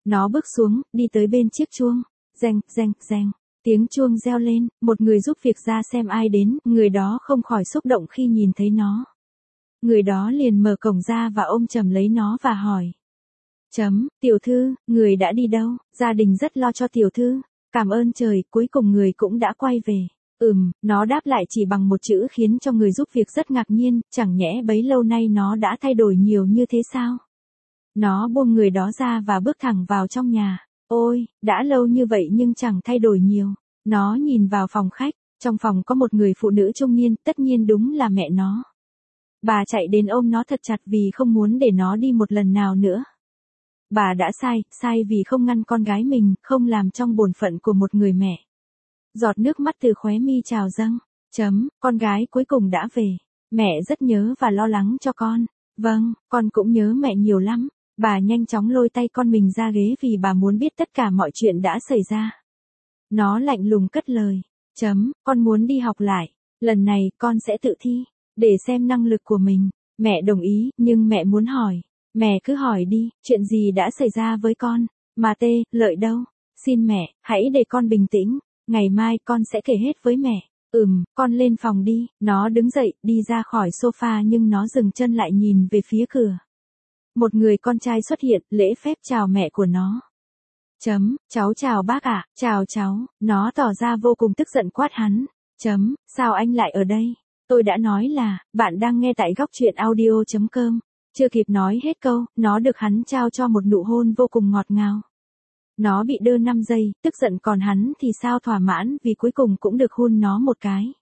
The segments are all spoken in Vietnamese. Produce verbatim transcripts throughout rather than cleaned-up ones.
Nó bước xuống, đi tới bên chiếc chuông. Reng, reng, reng. Tiếng chuông reo lên, một người giúp việc ra xem ai đến, người đó không khỏi xúc động khi nhìn thấy nó. Người đó liền mở cổng ra và ôm chầm lấy nó và hỏi. Chấm, tiểu thư, người đã đi đâu? Gia đình rất lo cho tiểu thư. Cảm ơn trời, cuối cùng người cũng đã quay về. Ừm, nó đáp lại chỉ bằng một chữ khiến cho người giúp việc rất ngạc nhiên, chẳng nhẽ bấy lâu nay nó đã thay đổi nhiều như thế sao? Nó buông người đó ra và bước thẳng vào trong nhà. Ôi, đã lâu như vậy nhưng chẳng thay đổi nhiều. Nó nhìn vào phòng khách, trong phòng có một người phụ nữ trung niên, tất nhiên đúng là mẹ nó. Bà chạy đến ôm nó thật chặt vì không muốn để nó đi một lần nào nữa. Bà đã sai, sai vì không ngăn con gái mình, không làm trong bổn phận của một người mẹ. Giọt nước mắt từ khóe mi trào dâng. Chấm, con gái cuối cùng đã về. Mẹ rất nhớ và lo lắng cho con. Vâng, con cũng nhớ mẹ nhiều lắm. Bà nhanh chóng lôi tay con mình ra ghế vì bà muốn biết tất cả mọi chuyện đã xảy ra. Nó lạnh lùng cất lời. Chấm, con muốn đi học lại. Lần này con sẽ tự thi, để xem năng lực của mình. Mẹ đồng ý, nhưng mẹ muốn hỏi. Mẹ cứ hỏi đi, chuyện gì đã xảy ra với con? Mà tê, lợi đâu? Xin mẹ, hãy để con bình tĩnh. Ngày mai con sẽ kể hết với mẹ. Ừm, con lên phòng đi. Nó đứng dậy, đi ra khỏi sofa nhưng nó dừng chân lại nhìn về phía cửa. Một người con trai xuất hiện, lễ phép chào mẹ của nó. Chấm, cháu chào bác ạ, chào cháu. Nó tỏ ra vô cùng tức giận quát hắn. Chấm, sao anh lại ở đây? Tôi đã nói là, bạn đang nghe tại góc truyện audio chấm com. Chưa kịp nói hết câu, nó được hắn trao cho một nụ hôn vô cùng ngọt ngào. Nó bị đơ năm giây, tức giận còn hắn thì sao thỏa mãn vì cuối cùng cũng được hôn nó một cái.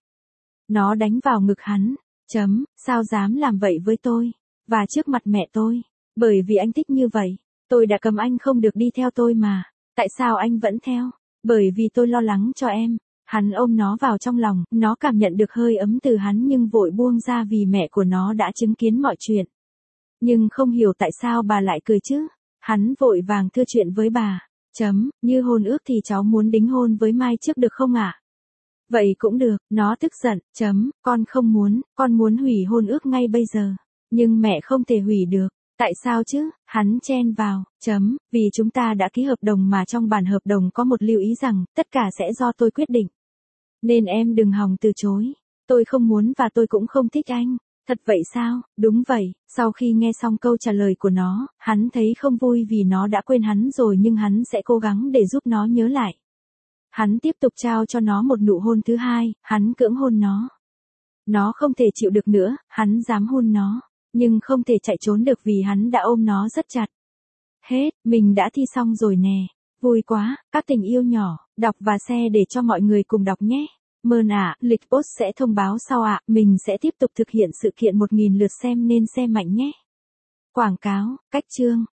Nó đánh vào ngực hắn. Chấm, sao dám làm vậy với tôi? Và trước mặt mẹ tôi. Bởi vì anh thích như vậy. Tôi đã cấm anh không được đi theo tôi mà. Tại sao anh vẫn theo? Bởi vì tôi lo lắng cho em. Hắn ôm nó vào trong lòng, nó cảm nhận được hơi ấm từ hắn nhưng vội buông ra vì mẹ của nó đã chứng kiến mọi chuyện. Nhưng không hiểu tại sao bà lại cười chứ. Hắn vội vàng thưa chuyện với bà. Chấm, như hôn ước thì cháu muốn đính hôn với Mai trước được không ạ? À? Vậy cũng được, nó tức giận. Chấm, con không muốn, con muốn hủy hôn ước ngay bây giờ. Nhưng mẹ không thể hủy được. Tại sao chứ? Hắn chen vào. Chấm, vì chúng ta đã ký hợp đồng mà trong bản hợp đồng có một lưu ý rằng, tất cả sẽ do tôi quyết định. Nên em đừng hòng từ chối. Tôi không muốn và tôi cũng không thích anh. Thật vậy sao? Đúng vậy. Sau khi nghe xong câu trả lời của nó, hắn thấy không vui vì nó đã quên hắn rồi nhưng hắn sẽ cố gắng để giúp nó nhớ lại. Hắn tiếp tục trao cho nó một nụ hôn thứ hai, hắn cưỡng hôn nó. Nó không thể chịu được nữa, hắn dám hôn nó, nhưng không thể chạy trốn được vì hắn đã ôm nó rất chặt. Hết, mình đã thi xong rồi nè. Vui quá, các tình yêu nhỏ, đọc và share để cho mọi người cùng đọc nhé. Mơn ạ, à, lịch post sẽ thông báo sau ạ, à, mình sẽ tiếp tục thực hiện sự kiện một nghìn lượt xem nên xem mạnh nhé. Quảng cáo, cách chương.